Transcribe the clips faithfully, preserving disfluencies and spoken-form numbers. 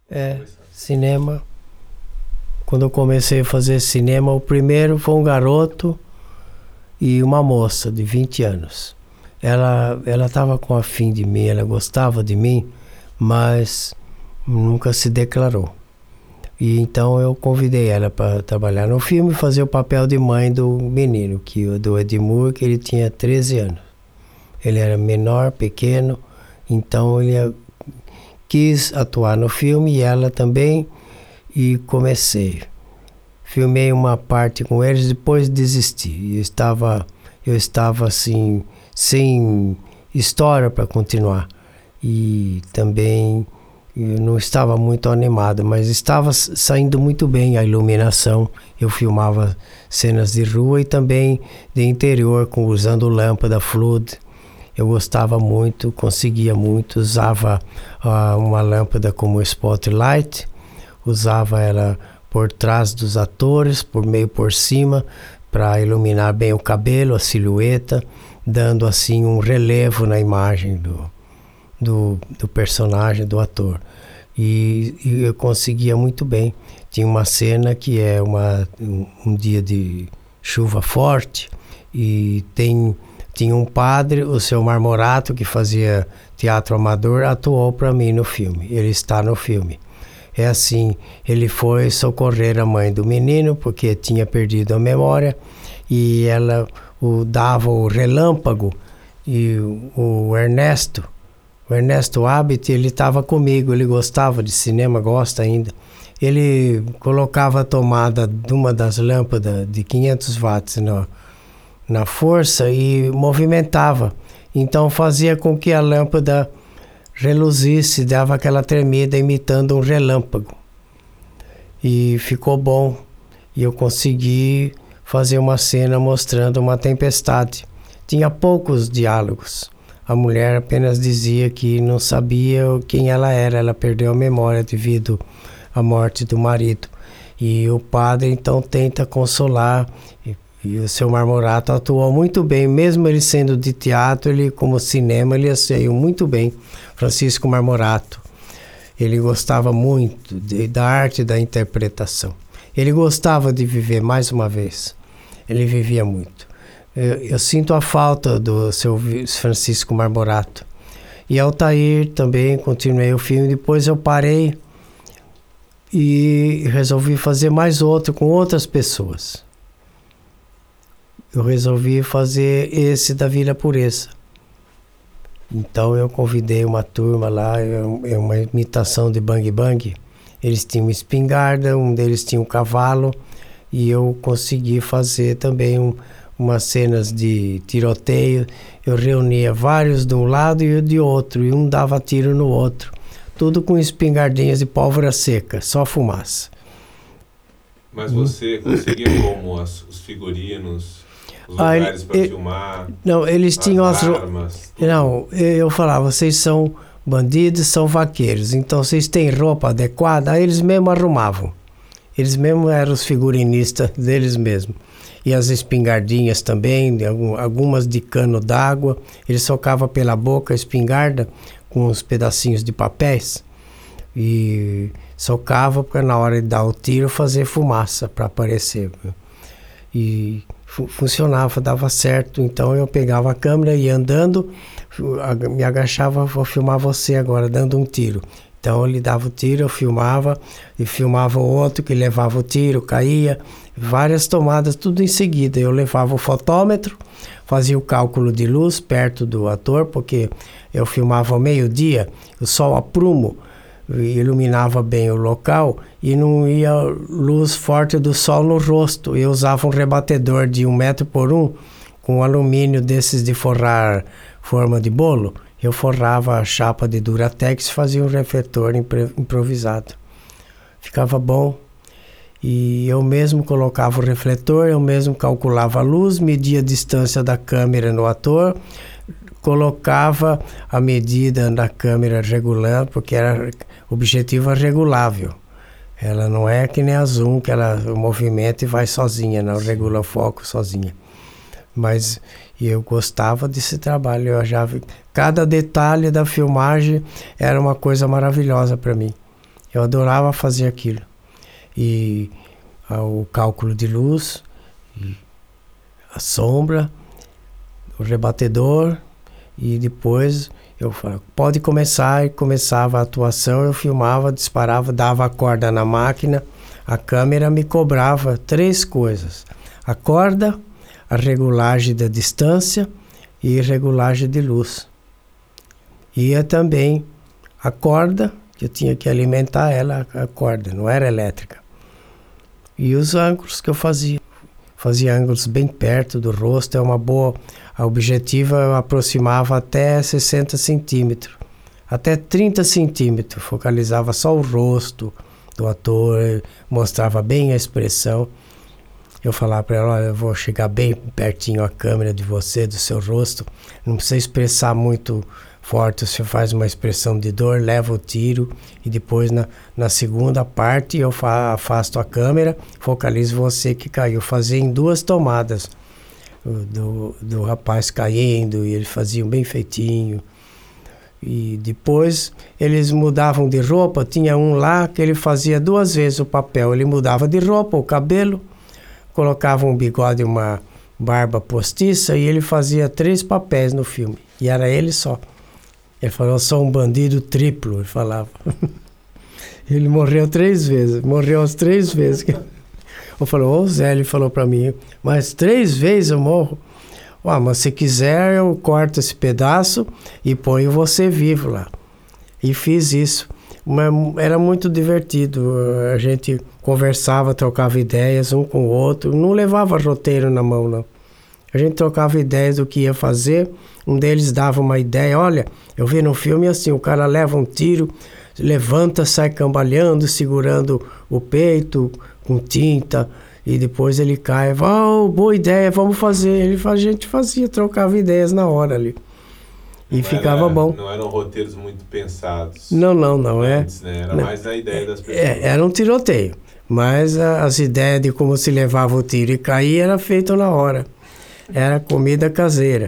É, cinema. Quando eu comecei a fazer cinema, o primeiro foi um garoto e uma moça de vinte anos. Ela ela estava com afim de mim, ela gostava de mim, mas nunca se declarou. E então eu convidei ela para trabalhar no filme e fazer o papel de mãe do menino, que do Edmur, que ele tinha treze anos. Ele era menor, pequeno, então ele quis atuar no filme e ela também, e comecei. Filmei uma parte com eles, depois desisti. Eu estava, eu estava assim, sem história para continuar. E também eu não estava muito animado, mas estava saindo muito bem a iluminação. Eu filmava cenas de rua e também de interior, com, usando lâmpada Flood. Eu gostava muito, conseguia muito, usava uh, uma lâmpada como spotlight, usava ela por trás dos atores, por meio por cima, para iluminar bem o cabelo, a silhueta, dando assim um relevo na imagem do, do, do personagem, do ator. E, e eu conseguia muito bem. Tinha uma cena que é uma, um, um dia de chuva forte e tem... Tinha um padre, o seu Marmorato, que fazia teatro amador, atuou para mim no filme. Ele está no filme. É assim, ele foi socorrer a mãe do menino, porque tinha perdido a memória, e ela o, dava o relâmpago, e o, o Ernesto, o Ernesto Abit, ele estava comigo, ele gostava de cinema, gosta ainda. Ele colocava a tomada de uma das lâmpadas de quinhentos watts no na força e movimentava. Então fazia com que a lâmpada reluzisse, dava aquela tremida imitando um relâmpago. E ficou bom. E eu consegui fazer uma cena mostrando uma tempestade. Tinha poucos diálogos. A mulher apenas dizia que não sabia quem ela era. Ela perdeu a memória devido à morte do marido. E o padre então tenta consolar. E o seu Marmorato atuou muito bem, mesmo ele sendo de teatro, ele como cinema, ele saiu muito bem. Francisco Marmorato, ele gostava muito de, da arte da interpretação. Ele gostava de viver mais uma vez, ele vivia muito. Eu, eu sinto a falta do seu Francisco Marmorato. E Altair também, continuei o filme, depois eu parei e resolvi fazer mais outro com outras pessoas. Eu resolvi fazer esse da Vila Pureza. Então eu convidei uma turma lá, é uma imitação de Bang Bang. Eles tinham espingarda, um deles tinha um cavalo, e eu consegui fazer também um, umas cenas de tiroteio. Eu reunia vários de um lado e de outro, e um dava tiro no outro. Tudo com espingardinhas de pólvora seca, só fumaça. Mas você conseguia como as, os figurinos... Os ah, lugares para ele, filmar, não, eles tinham as as armas... Tudo. Não, eu falava, vocês são bandidos, são vaqueiros, então vocês têm roupa adequada? Aí eles mesmo arrumavam. Eles mesmo eram os figurinistas deles mesmos. E as espingardinhas também, de algum, algumas de cano d'água. Eles socavam pela boca a espingarda com uns pedacinhos de papéis. E socava para na hora de dar o tiro fazer fumaça para aparecer. E funcionava, dava certo. Então eu pegava a câmera e ia andando, me agachava, vou filmar você agora dando um tiro. Então ele dava o tiro, eu filmava, e filmava o outro que levava o tiro, caía, várias tomadas, tudo em seguida. Eu levava o fotômetro, fazia o cálculo de luz perto do ator, porque eu filmava ao meio-dia, o sol a prumo, iluminava bem o local e não ia luz forte do sol no rosto. Eu usava um rebatedor de um metro por um, com alumínio desses de forrar forma de bolo. Eu forrava a chapa de Duratex e fazia um refletor improvisado. Ficava bom. E eu mesmo colocava o refletor, eu mesmo calculava a luz, media a distância da câmera no ator, colocava a medida da câmera regulando, porque era objetiva regulável. Ela não é que nem a zoom, que ela movimenta e vai sozinha, não regula o foco sozinha. Mas eu gostava desse trabalho, eu achava cada detalhe da filmagem era uma coisa maravilhosa para mim. Eu adorava fazer aquilo. E ah, o cálculo de luz, a sombra, o rebatedor, e depois eu falava, pode começar, e começava a atuação, eu filmava, disparava, dava a corda na máquina, a câmera me cobrava três coisas: a corda, a regulagem da distância e regulagem de luz. E também a corda, que eu tinha que alimentar ela, a corda, não era elétrica. E os ângulos que eu fazia. Fazia ângulos bem perto do rosto, é uma boa... A objetiva eu aproximava até sessenta centímetros, até trinta centímetros, focalizava só o rosto do ator, mostrava bem a expressão. Eu falava para ela, olha, eu vou chegar bem pertinho a câmera de você, do seu rosto, não precisa expressar muito forte, você faz uma expressão de dor, leva o tiro, e depois na, na segunda parte eu fa, afasto a câmera, focalizo você que caiu. Fazia em duas tomadas, do, do rapaz caindo, e eles faziam bem feitinho. E depois eles mudavam de roupa, tinha um lá que ele fazia duas vezes o papel, ele mudava de roupa, o cabelo, colocava um bigode e uma barba postiça, e ele fazia três papéis no filme, e era ele só. Ele falou, eu sou um bandido triplo, ele falava. Ele morreu três vezes, morreu as três vezes. Eu falei, ô Zé, ele falou pra mim, mas três vezes eu morro? Ué, mas se quiser eu corto esse pedaço e ponho você vivo lá. E fiz isso. Mas era muito divertido, a gente conversava, trocava ideias um com o outro, não levava roteiro na mão, não. A gente trocava ideias do que ia fazer, um deles dava uma ideia, olha, eu vi no filme assim, o cara leva um tiro, levanta, sai cambaleando, segurando o peito com tinta, e depois ele cai, oh, boa ideia, vamos fazer. Ele, a gente fazia, trocava ideias na hora ali. E não ficava era, bom. Não eram roteiros muito pensados. Não, não, não antes, é. Né? Era não. mais na ideia das pessoas. É, era um tiroteio, mas a, as ideias de como se levava o tiro e caía era feito na hora. Era comida caseira.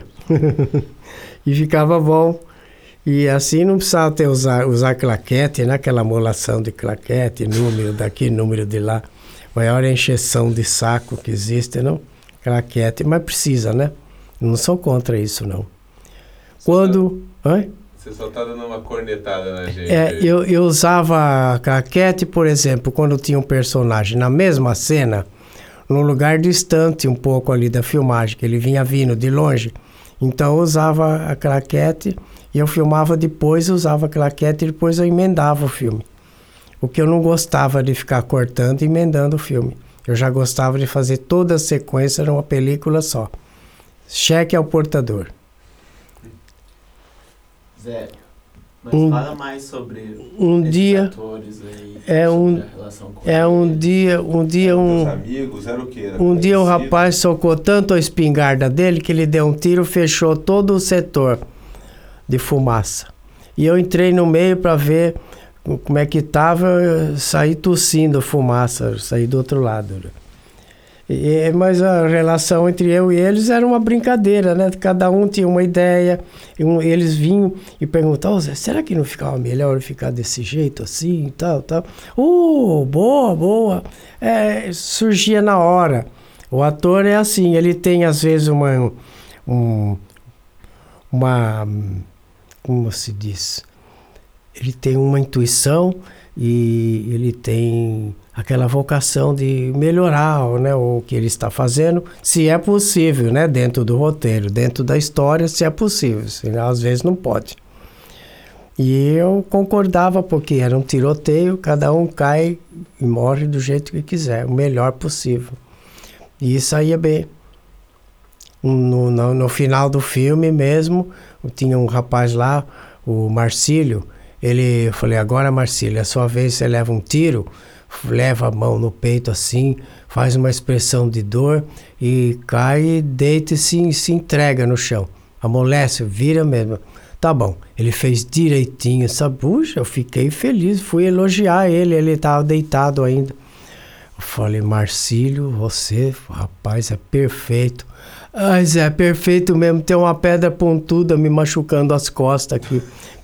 E ficava bom. E assim não precisava ter usar, usar claquete, né? Aquela molação de claquete, número daqui, número de lá. Maior encheção de saco que existe, não? Claquete, mas precisa, né? Não sou contra isso, não. Você Quando... Tá, Oi? Você só está dando uma cornetada na gente. É, eu, eu usava claquete, por exemplo, quando tinha um personagem na mesma cena, num lugar distante um pouco ali da filmagem, que ele vinha vindo de longe. Então eu usava a claquete e eu filmava depois, usava a claquete e depois eu emendava o filme. O que eu não gostava de ficar cortando e emendando o filme. Eu já gostava de fazer toda a sequência numa película só. Cheque ao portador. Zé, mas um, fala mais sobre um esses dia, atores aí, é um, a relação com é um ele. dia, um dia um, amigos, era o quê? Era um dia um conhecido? rapaz socou tanto a espingarda dele que ele deu um tiro, fechou todo o setor de fumaça. E eu entrei no meio para ver como é que estava, saí tossindo fumaça, saí do outro lado. E, mas a relação entre eu e eles era uma brincadeira, né? Cada um tinha uma ideia, e um, eles vinham e perguntavam, será que não ficava melhor ficar desse jeito assim, tal, tal? Oh, boa, boa! É, surgia na hora. O ator é assim, ele tem às vezes uma... Um, uma como se diz? Ele tem uma intuição e ele tem aquela vocação de melhorar, né, o que ele está fazendo, se é possível, né, dentro do roteiro, dentro da história, se é possível, senão às vezes não pode. E eu concordava porque era um tiroteio, cada um cai e morre do jeito que quiser, o melhor possível. E isso aí é bem. No, no, no final do filme mesmo, tinha um rapaz lá, o Marcílio, ele, eu falei, agora Marcílio, é a sua vez, você leva um tiro, leva a mão no peito assim, faz uma expressão de dor e cai, deita e se, se entrega no chão. Amolece, vira mesmo. Tá bom, ele fez direitinho, sabe? Puxa, eu fiquei feliz, fui elogiar ele, ele estava deitado ainda. Eu falei, Marcílio, você, rapaz, é perfeito. Ai, Zé, é perfeito mesmo, tem uma pedra pontuda me machucando as costas aqui.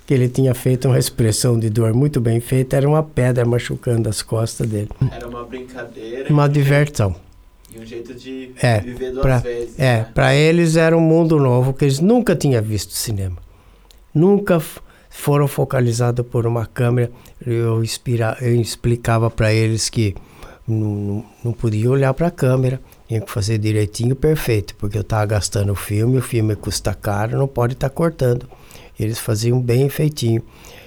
que ele tinha feito uma expressão de dor muito bem feita, era uma pedra machucando as costas dele. Era uma brincadeira. Uma e um diversão. jeito- E um jeito de É, viver duas pra- vezes. É, né? para eles era um mundo novo, que eles nunca tinham visto cinema. Nunca f- foram focalizados por uma câmera. Eu, inspira, eu explicava para eles que não, não, não podia olhar para a câmera, tinha que fazer direitinho, perfeito, porque eu estava gastando o filme, o filme custa caro, não pode estar cortando. Eles faziam bem feitinho.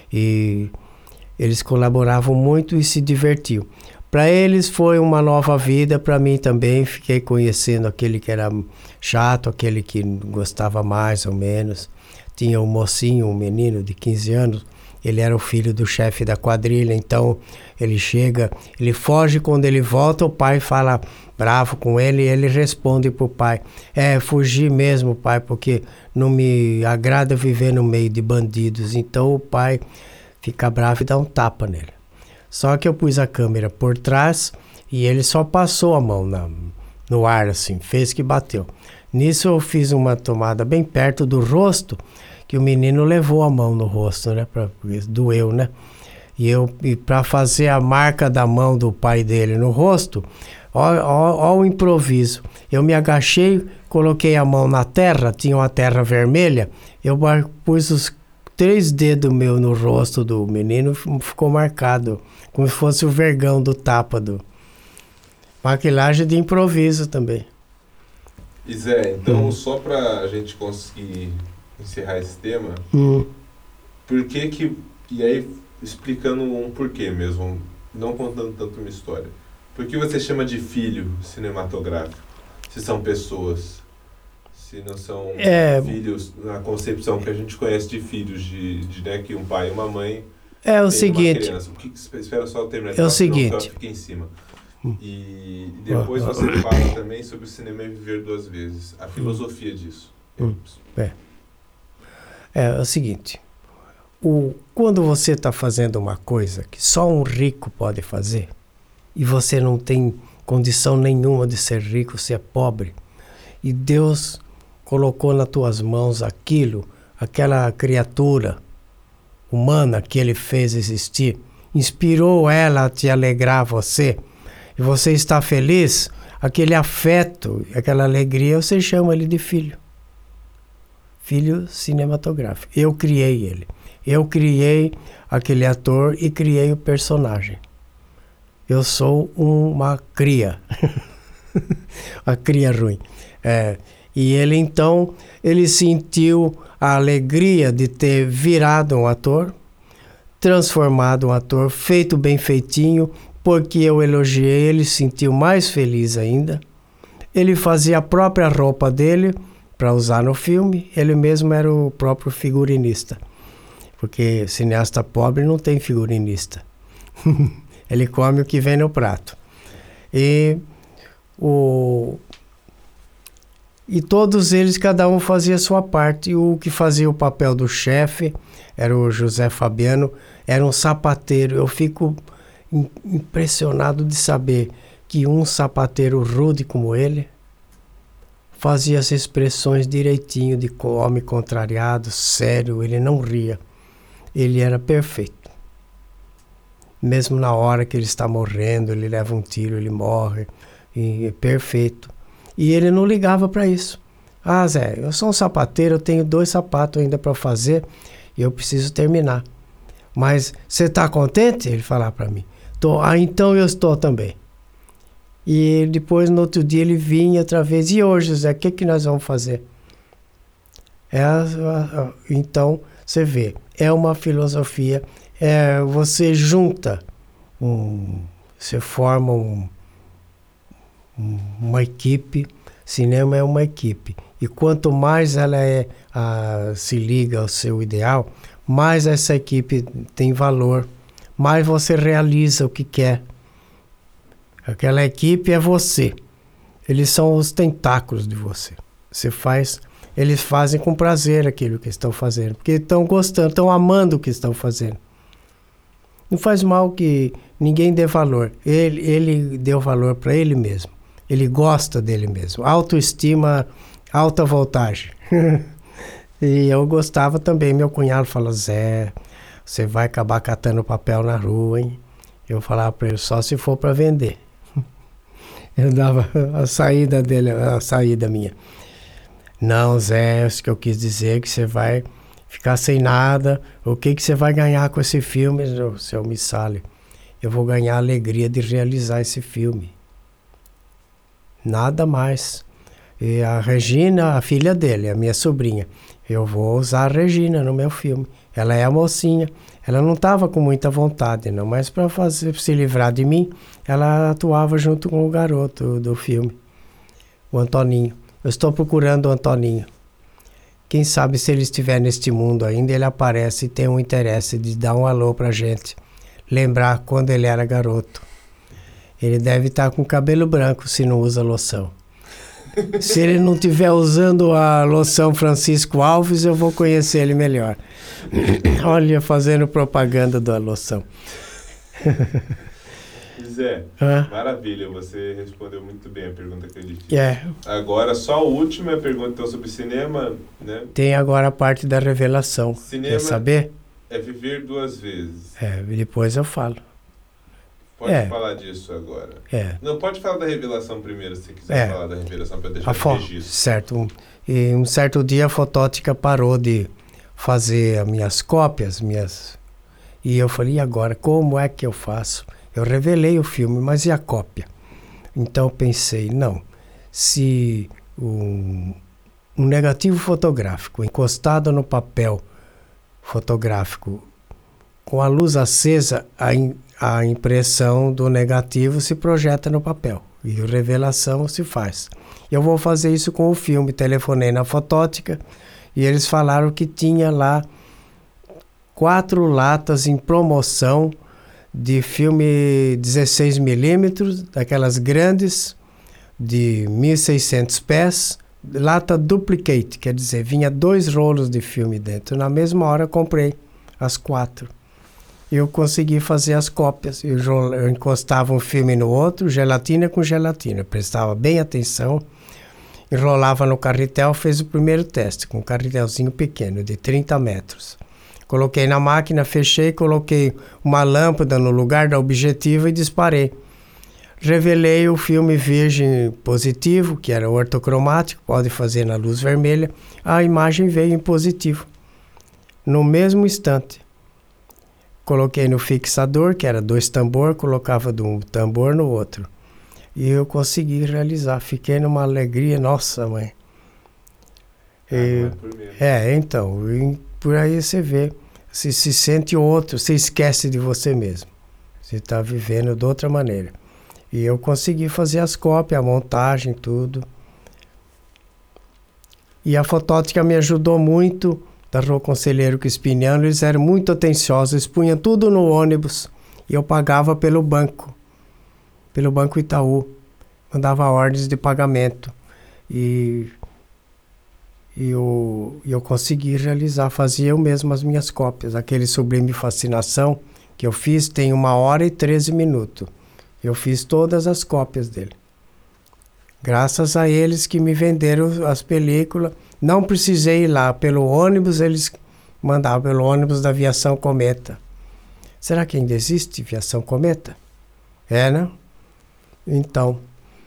E eles colaboravam muito e se divertiam. Para eles foi uma nova vida, para mim também. Fiquei conhecendo aquele que era chato, aquele que gostava mais ou menos. Tinha um mocinho, um menino de quinze anos, ele era o filho do chefe da quadrilha, então ele chega, ele foge, quando ele volta, o pai fala bravo com ele e ele responde pro pai: é, fugi mesmo, pai, porque não me agrada viver no meio de bandidos. Então o pai fica bravo e dá um tapa nele. Só que eu pus a câmera por trás e ele só passou a mão na, no ar, assim, fez que bateu. Nisso eu fiz uma tomada bem perto do rosto, que o menino levou a mão no rosto, né? Pra, porque doeu, né? E eu, e para fazer a marca da mão do pai dele no rosto, ó, ó, ó o improviso. Eu me agachei, coloquei a mão na terra, tinha uma terra vermelha, eu pus os três dedos meus no rosto do menino, ficou marcado, como se fosse o vergão do tapa do... Maquilagem de improviso também. E Zé, então Hum. só pra a gente conseguir encerrar esse tema, Hum. por que que... E aí, explicando um porquê mesmo, não contando tanto uma história. Por que você chama de filho cinematográfico? Se são pessoas, se não são É. filhos, na concepção que a gente conhece de filhos, de, de né, que um pai e uma mãe É o têm uma seguinte, criança. O que, espera só eu terminar de É o falar, senão seguinte. fica em cima. E depois você fala também sobre o cinema e viver duas vezes, a filosofia disso. Hum. é, é o seguinte, o, quando você está fazendo uma coisa que só um rico pode fazer, e você não tem condição nenhuma de ser rico, você é pobre, e Deus colocou nas tuas mãos aquilo, aquela criatura humana que Ele fez existir, inspirou ela a te alegrar você, e você está feliz, aquele afeto, aquela alegria, você chama ele de filho. Filho cinematográfico. Eu criei ele. Eu criei aquele ator e criei o personagem. Eu sou uma cria. Uma cria ruim. É, e ele então, ele sentiu a alegria de ter virado um ator, transformado um ator, feito bem feitinho, porque eu elogiei, ele se sentiu mais feliz ainda. Ele fazia a própria roupa dele para usar no filme, ele mesmo era o próprio figurinista, porque cineasta pobre não tem figurinista. Ele come o que vem no prato. E, o, e todos eles, cada um fazia a sua parte. E o que fazia o papel do chefe era o José Fabiano, era um sapateiro. Eu fico impressionado de saber que um sapateiro rude como ele fazia as expressões direitinho de homem contrariado, sério, ele não ria. Ele era perfeito. Mesmo na hora que ele está morrendo, ele leva um tiro, ele morre, e é perfeito. E ele não ligava para isso. Ah, Zé, eu sou um sapateiro, eu tenho dois sapatos ainda para fazer e eu preciso terminar. Mas você está contente? Ele falava para mim. Tô, ah, então eu estou também. E depois, no outro dia, ele vinha outra vez. E hoje, Zé, o que, que nós vamos fazer? É, então, você vê, é uma filosofia. É, você junta, um, você forma um, um, uma equipe. Cinema é uma equipe. E quanto mais ela é, a, se liga ao seu ideal, mais essa equipe tem valor, mais você realiza o que quer. Aquela equipe é você. Eles são os tentáculos de você. Você faz, eles fazem com prazer aquilo que estão fazendo, porque estão gostando, estão amando o que estão fazendo. Não faz mal que ninguém dê valor. Ele, ele deu valor para ele mesmo. Ele gosta dele mesmo. Autoestima, alta voltagem. E eu gostava também. Meu cunhado falou, Zé, você vai acabar catando papel na rua, hein? Eu falava para ele, só se for para vender. Eu dava a saída dele, a saída minha. Não, Zé, isso que eu quis dizer, que você vai ficar sem nada. O que, que você vai ganhar com esse filme, seu Missali? Eu vou ganhar a alegria de realizar esse filme. Nada mais. E a Regina, a filha dele, a minha sobrinha, eu vou usar a Regina no meu filme. Ela é a mocinha. Ela não estava com muita vontade, não, mas para fazer se livrar de mim, ela atuava junto com o garoto do filme, o Antoninho. Eu estou procurando o Antoninho. Quem sabe se ele estiver neste mundo ainda, ele aparece e tem um interesse de dar um alô pra gente. Lembrar quando ele era garoto. Ele deve estar com cabelo branco se não usa loção. Se ele não estiver usando a loção Francisco Alves, eu vou conhecer ele melhor. Olha, fazendo propaganda da loção. Zé, Hã? maravilha, você respondeu muito bem a pergunta que eu lhe fiz. É. Agora, só a última pergunta então, sobre cinema, né? Tem agora a parte da revelação. Cinema Quer saber? é viver duas vezes. É, depois eu falo. Pode É. falar disso agora. É. Não, pode falar da revelação primeiro, se quiser É. falar da revelação, para deixar A no fo... registro. Certo. Um, e um certo dia a fotótica parou de fazer as minhas cópias, minhas... E eu falei, e agora, como é que eu faço? Eu revelei o filme, mas e a cópia? Então eu pensei, não, se um, um negativo fotográfico encostado no papel fotográfico, com a luz acesa, a, in, a impressão do negativo se projeta no papel e a revelação se faz. Eu vou fazer isso com o filme. Telefonei na fotótica e eles falaram que tinha lá quatro latas em promoção de filme dezesseis milímetros, daquelas grandes, de mil e seiscentos pés, lata duplicate, quer dizer, vinha dois rolos de filme dentro. Na mesma hora eu comprei as quatro. Eu consegui fazer as cópias. Eu, eu encostava um filme no outro, gelatina com gelatina. Eu prestava bem atenção, enrolava no carretel, fez o primeiro teste com um carretelzinho pequeno, de trinta metros. Coloquei na máquina, fechei, coloquei uma lâmpada no lugar da objetiva e disparei. Revelei o filme virgem positivo, que era ortocromático, pode fazer na luz vermelha. A imagem veio em positivo, no mesmo instante. Coloquei no fixador, que era dois tambor, colocava de um tambor no outro. E eu consegui realizar. Fiquei numa alegria, nossa, mãe. Ah, E, não é por menos. é, então, e por aí você vê, você se sente outro, você esquece de você mesmo. Você está vivendo de outra maneira. E eu consegui fazer as cópias, a montagem, tudo. E a fotótica me ajudou muito, da Rua Conselheiro Crispiniano. Eles eram muito atenciosos, eles punham tudo no ônibus e eu pagava pelo banco, pelo Banco Itaú. Mandava ordens de pagamento. E... E eu, eu consegui realizar, fazia eu mesmo as minhas cópias. Aquele Sublime Fascinação que eu fiz tem uma hora e treze minutos. Eu fiz todas as cópias dele. Graças a eles que me venderam as películas. Não precisei ir lá. Pelo ônibus, eles mandavam pelo ônibus da Aviação Cometa. Será que ainda existe Aviação Cometa? É, não? Então,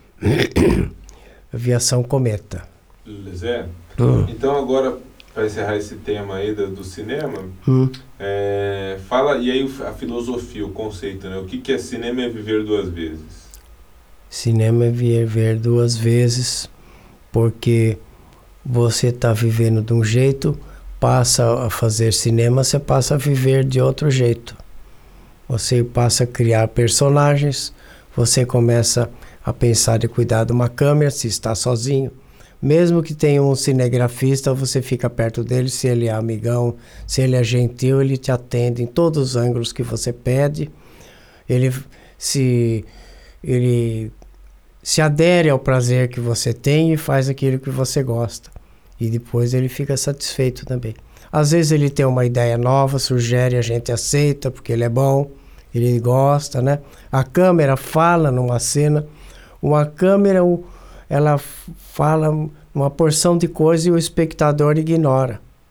Aviação Cometa. Zé, Hum. então agora, para encerrar esse tema aí do, do cinema, Hum. é, fala, e aí a filosofia, o conceito, né? O que, que é cinema é viver duas vezes? Cinema é viver duas vezes, porque você está vivendo de um jeito, passa a fazer cinema, você passa a viver de outro jeito. Você passa a criar personagens, você começa a pensar e cuidar de uma câmera, se está sozinho. Mesmo que tenha um cinegrafista, você fica perto dele, se ele é amigão, se ele é gentil, ele te atende em todos os ângulos que você pede. Ele se, ele se adere ao prazer que você tem e faz aquilo que você gosta. E depois ele fica satisfeito também. Às vezes ele tem uma ideia nova, sugere, a gente aceita porque ele é bom, ele gosta, né? A câmera fala numa cena, uma câmera... ela fala uma porção de coisa e o espectador ignora.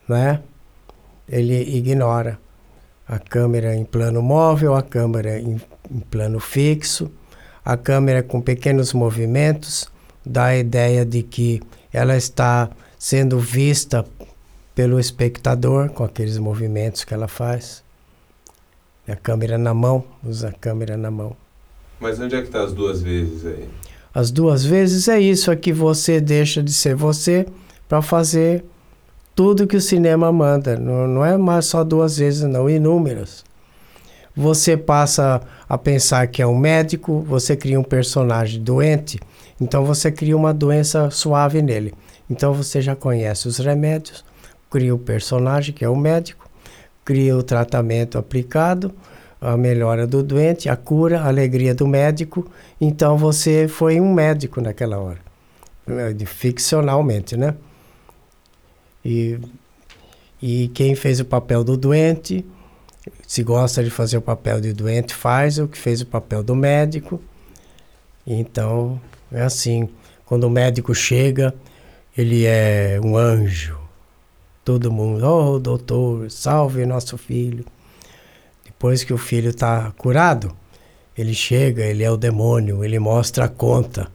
né? Ele ignora a câmera em plano móvel, a câmera em, em plano fixo, a câmera com pequenos movimentos, dá a ideia de que ela está sendo vista pelo espectador com aqueles movimentos que ela faz. A câmera na mão, usa a câmera na mão. Mas onde é que está as duas vezes aí? As duas vezes é isso, é que você deixa de ser você para fazer tudo que o cinema manda. Não, não é mais só duas vezes, não, inúmeras. Você passa a pensar que é um médico, você cria um personagem doente, então você cria uma doença suave nele. Então você já conhece os remédios, cria o personagem que é o médico, cria o tratamento aplicado, a melhora do doente, a cura, a alegria do médico. Então você foi um médico naquela hora, ficcionalmente, né? E, e quem fez o papel do doente, se gosta de fazer o papel de doente, faz o que fez o papel do médico. Então, é assim, quando o médico chega, ele é um anjo. Todo mundo, oh, doutor, salve nosso filho. Depois que o filho está curado, ele chega, ele é o demônio, ele mostra a conta.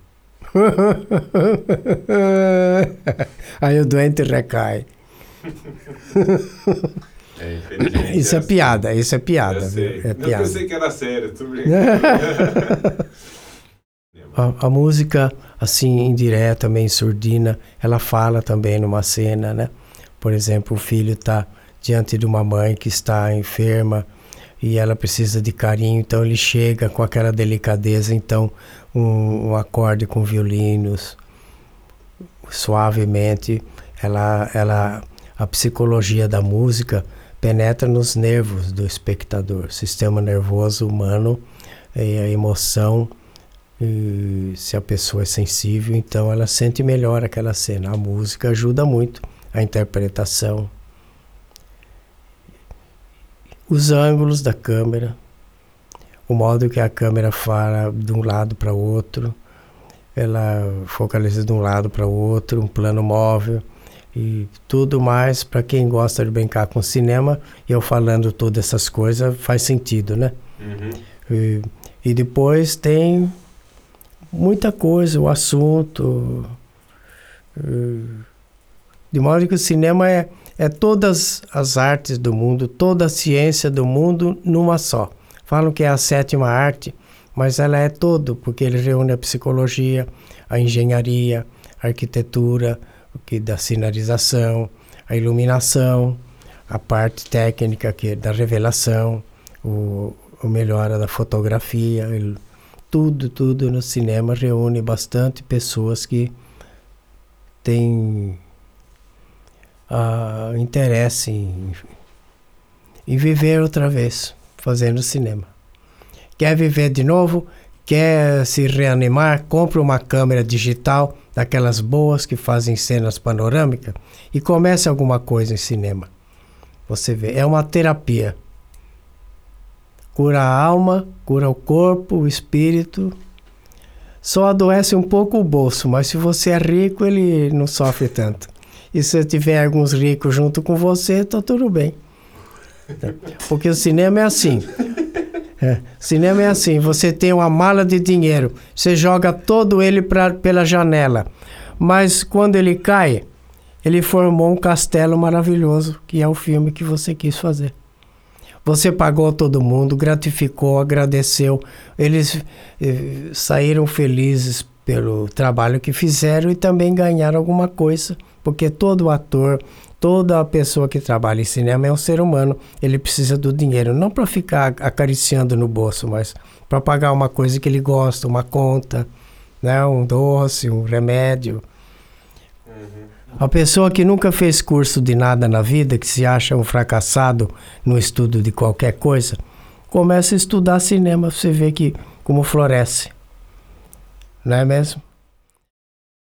Aí o doente recai. É, infelizmente. Isso é, é piada, isso é piada. Eu sei. É Eu piada. pensei que era sério, tô brincando. a, a música, assim, indireta, meio surdina, ela fala também numa cena, né? Por exemplo, o filho está diante de uma mãe que está enferma e ela precisa de carinho, então ele chega com aquela delicadeza, então um, um acorde com violinos, suavemente, ela, ela, a psicologia da música penetra nos nervos do espectador, sistema nervoso humano, e a emoção, e se a pessoa é sensível, então ela sente melhor aquela cena. A música ajuda muito, a interpretação, os ângulos da câmera, o modo que a câmera fala de um lado para o outro, ela focaliza de um lado para o outro, um plano móvel e tudo mais. Para quem gosta de brincar com cinema, eu falando todas essas coisas faz sentido, né? Uhum. E, e depois tem muita coisa, o assunto, de modo que o cinema é, é todas as artes do mundo, toda a ciência do mundo numa só. Falam que é a sétima arte, mas ela é todo, porque ele reúne a psicologia, a engenharia, a arquitetura, o que da sinalização, a iluminação, a parte técnica que é da revelação, o, o melhora da fotografia, ele, tudo, tudo no cinema reúne bastante pessoas que têm uh, interesse em, em viver outra vez, fazendo cinema. Quer viver de novo? Quer se reanimar? Compre uma câmera digital, daquelas boas que fazem cenas panorâmicas, e comece alguma coisa em cinema. Você vê, é uma terapia. Cura a alma, cura o corpo, o espírito. Só adoece um pouco o bolso, mas se você é rico, ele não sofre tanto. E se tiver alguns ricos junto com você, tá tudo bem. Porque o cinema é assim. É, cinema é assim, você tem uma mala de dinheiro, você joga todo ele pra, pela janela, mas quando ele cai, ele formou um castelo maravilhoso, que é o filme que você quis fazer. Você pagou todo mundo, gratificou, agradeceu, eles eh, saíram felizes pelo trabalho que fizeram e também ganharam alguma coisa, porque todo ator, toda pessoa que trabalha em cinema é um ser humano, ele precisa do dinheiro, não para ficar acariciando no bolso, mas para pagar uma coisa que ele gosta, uma conta, né? Um doce, um remédio. Uhum. A pessoa que nunca fez curso de nada na vida, que se acha um fracassado no estudo de qualquer coisa, começa a estudar cinema, você vê que como floresce. Não é mesmo?